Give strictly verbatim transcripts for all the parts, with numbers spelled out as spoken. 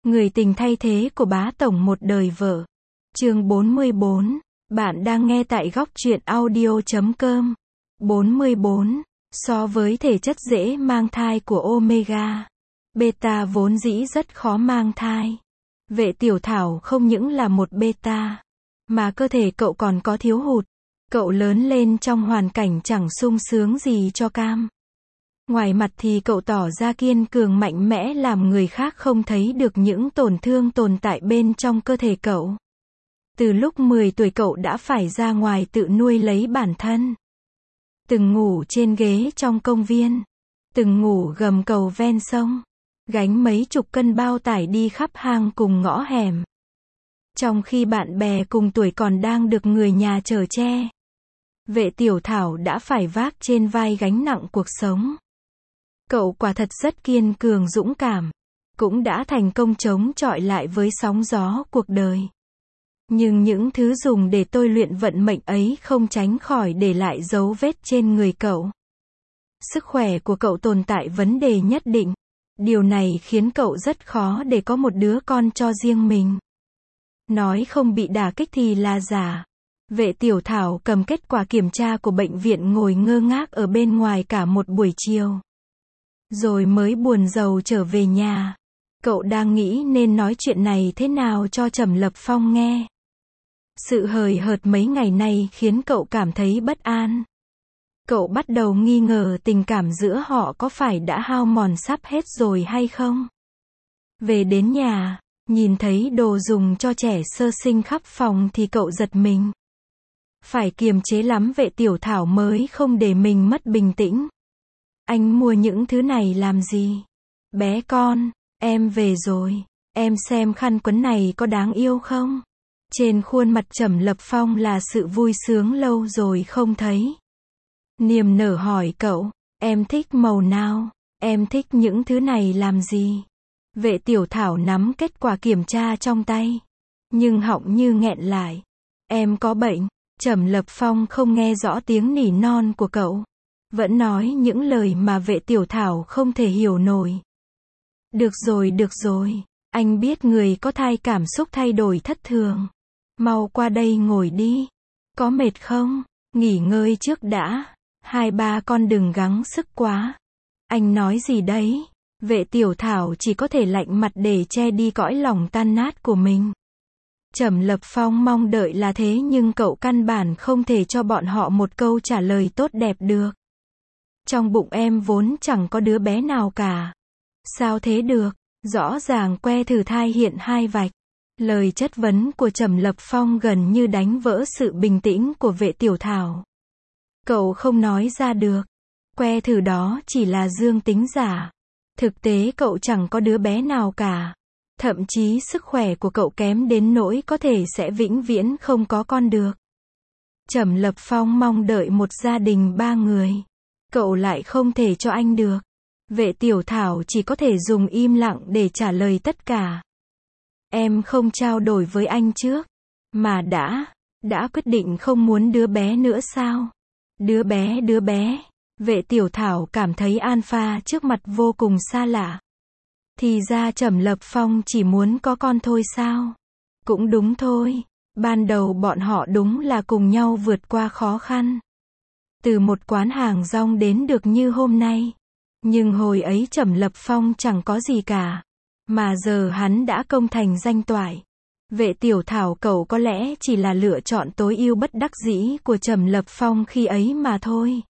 Người tình thay thế của bá tổng một đời vợ. Chương bốn mươi bốn. Bạn đang nghe tại góc truyện audio chấm com. bốn mươi bốn. So với thể chất dễ mang thai của Omega, Beta vốn dĩ rất khó mang thai. Vệ Tiểu Thảo không những là một beta, mà cơ thể cậu còn có thiếu hụt. Cậu lớn lên trong hoàn cảnh chẳng sung sướng gì cho cam. Ngoài mặt thì cậu tỏ ra kiên cường mạnh mẽ làm người khác không thấy được những tổn thương tồn tại bên trong cơ thể cậu. Từ lúc mười tuổi cậu đã phải ra ngoài tự nuôi lấy bản thân. Từng ngủ trên ghế trong công viên, từng ngủ gầm cầu ven sông, gánh mấy chục cân bao tải đi khắp hang cùng ngõ hẻm. Trong khi bạn bè cùng tuổi còn đang được người nhà chở che, Vệ Tiểu Thảo đã phải vác trên vai gánh nặng cuộc sống. Cậu quả thật rất kiên cường dũng cảm, cũng đã thành công chống chọi lại với sóng gió cuộc đời. Nhưng những thứ dùng để tôi luyện vận mệnh ấy không tránh khỏi để lại dấu vết trên người cậu. Sức khỏe của cậu tồn tại vấn đề nhất định. Điều này khiến cậu rất khó để có một đứa con cho riêng mình. Nói không bị đả kích thì là giả. Vệ Tiểu Thảo cầm kết quả kiểm tra của bệnh viện ngồi ngơ ngác ở bên ngoài cả một buổi chiều. Rồi mới buồn rầu trở về nhà. Cậu đang nghĩ nên nói chuyện này thế nào cho Trầm Lập Phong nghe. Sự hời hợt mấy ngày nay khiến cậu cảm thấy bất an. Cậu bắt đầu nghi ngờ tình cảm giữa họ có phải đã hao mòn sắp hết rồi hay không. Về đến nhà, nhìn thấy đồ dùng cho trẻ sơ sinh khắp phòng thì cậu giật mình. Phải kiềm chế lắm Vệ Tiểu Thảo mới không để mình mất bình tĩnh. Anh mua những thứ này làm gì? Bé con, em về rồi. Em xem khăn quấn này có đáng yêu không? Trên khuôn mặt Trầm Lập Phong là sự vui sướng lâu rồi không thấy. Niềm nở hỏi cậu, em thích màu nào? Em thích những thứ này làm gì? Vệ Tiểu Thảo nắm kết quả kiểm tra trong tay, nhưng họng như nghẹn lại. Em có bệnh. Trầm Lập Phong không nghe rõ tiếng nỉ non của cậu, vẫn nói những lời mà Vệ Tiểu Thảo không thể hiểu nổi. Được rồi, được rồi, anh biết người có thai cảm xúc thay đổi thất thường. Mau qua đây ngồi đi. Có mệt không? Nghỉ ngơi trước đã. Hai ba con đừng gắng sức quá. Anh nói gì đấy? Vệ Tiểu Thảo chỉ có thể lạnh mặt để che đi cõi lòng tan nát của mình. Trầm Lập Phong mong đợi là thế nhưng cậu căn bản không thể cho bọn họ một câu trả lời tốt đẹp được. Trong bụng em vốn chẳng có đứa bé nào cả. Sao thế được? Rõ ràng que thử thai hiện hai vạch. Lời chất vấn của Trầm Lập Phong gần như đánh vỡ sự bình tĩnh của Vệ Tiểu Thảo. Cậu không nói ra được. Que thử đó chỉ là dương tính giả. Thực tế cậu chẳng có đứa bé nào cả. Thậm chí sức khỏe của cậu kém đến nỗi có thể sẽ vĩnh viễn không có con được. Trầm Lập Phong mong đợi một gia đình ba người. Cậu lại không thể cho anh được. Vệ Tiểu Thảo chỉ có thể dùng im lặng để trả lời tất cả. Em không trao đổi với anh trước, mà đã, đã quyết định không muốn đứa bé nữa sao? Đứa bé, đứa bé. Vệ Tiểu Thảo cảm thấy Alpha trước mặt vô cùng xa lạ. Thì ra Trầm Lập Phong chỉ muốn có con thôi sao? Cũng đúng thôi. Ban đầu bọn họ đúng là cùng nhau vượt qua khó khăn. Từ một quán hàng rong đến được như hôm nay. Nhưng hồi ấy Trầm Lập Phong chẳng có gì cả. Mà giờ hắn đã công thành danh toại. Vệ Tiểu Thảo cậu có lẽ chỉ là lựa chọn tối ưu bất đắc dĩ của Trầm Lập Phong khi ấy mà thôi.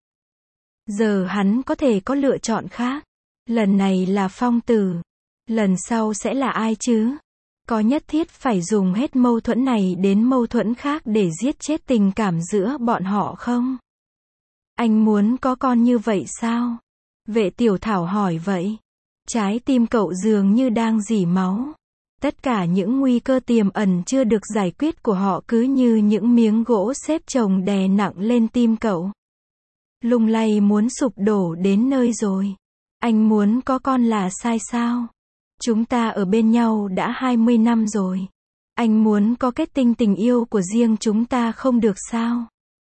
Giờ hắn có thể có lựa chọn khác. Lần này là Phong tử. Lần sau sẽ là ai chứ? Có nhất thiết phải dùng hết mâu thuẫn này đến mâu thuẫn khác để giết chết tình cảm giữa bọn họ không? Anh muốn có con như vậy sao? Vệ Tiểu Thảo hỏi vậy. Trái tim cậu dường như đang rỉ máu. Tất cả những nguy cơ tiềm ẩn chưa được giải quyết của họ cứ như những miếng gỗ xếp chồng đè nặng lên tim cậu. Lung lay muốn sụp đổ đến nơi rồi. Anh muốn có con là sai sao? Chúng ta ở bên nhau đã hai mươi năm rồi. Anh muốn có kết tinh tình yêu của riêng chúng ta không được sao?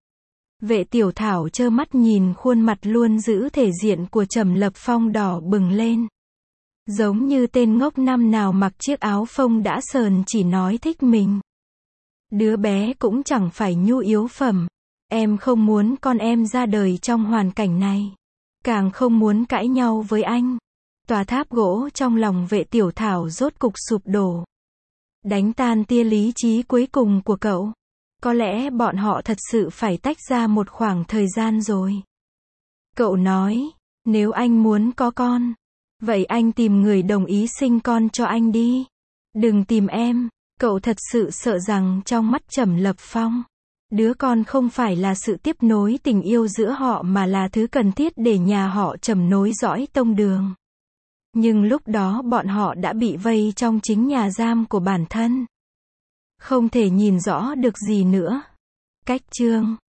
Vệ Tiểu Thảo trơ mắt nhìn khuôn mặt luôn giữ thể diện của Trầm Lập Phong đỏ bừng lên. Giống như tên ngốc năm nào mặc chiếc áo phông đã sờn chỉ nói thích mình. Đứa bé cũng chẳng phải nhu yếu phẩm. Em không muốn con em ra đời trong hoàn cảnh này. Càng không muốn cãi nhau với anh. Tòa tháp gỗ trong lòng Vệ Tiểu Thảo rốt cục sụp đổ. Đánh tan tia lý trí cuối cùng của cậu. Có lẽ bọn họ thật sự phải tách ra một khoảng thời gian rồi. Cậu nói, nếu anh muốn có con, vậy anh tìm người đồng ý sinh con cho anh đi. Đừng tìm em. Cậu thật sự sợ rằng trong mắt Trầm Lập Phong, đứa con không phải là sự tiếp nối tình yêu giữa họ mà là thứ cần thiết để nhà họ Trầm nối dõi tông đường. Nhưng lúc đó bọn họ đã bị vây trong chính nhà giam của bản thân. Không thể nhìn rõ được gì nữa. Cách chương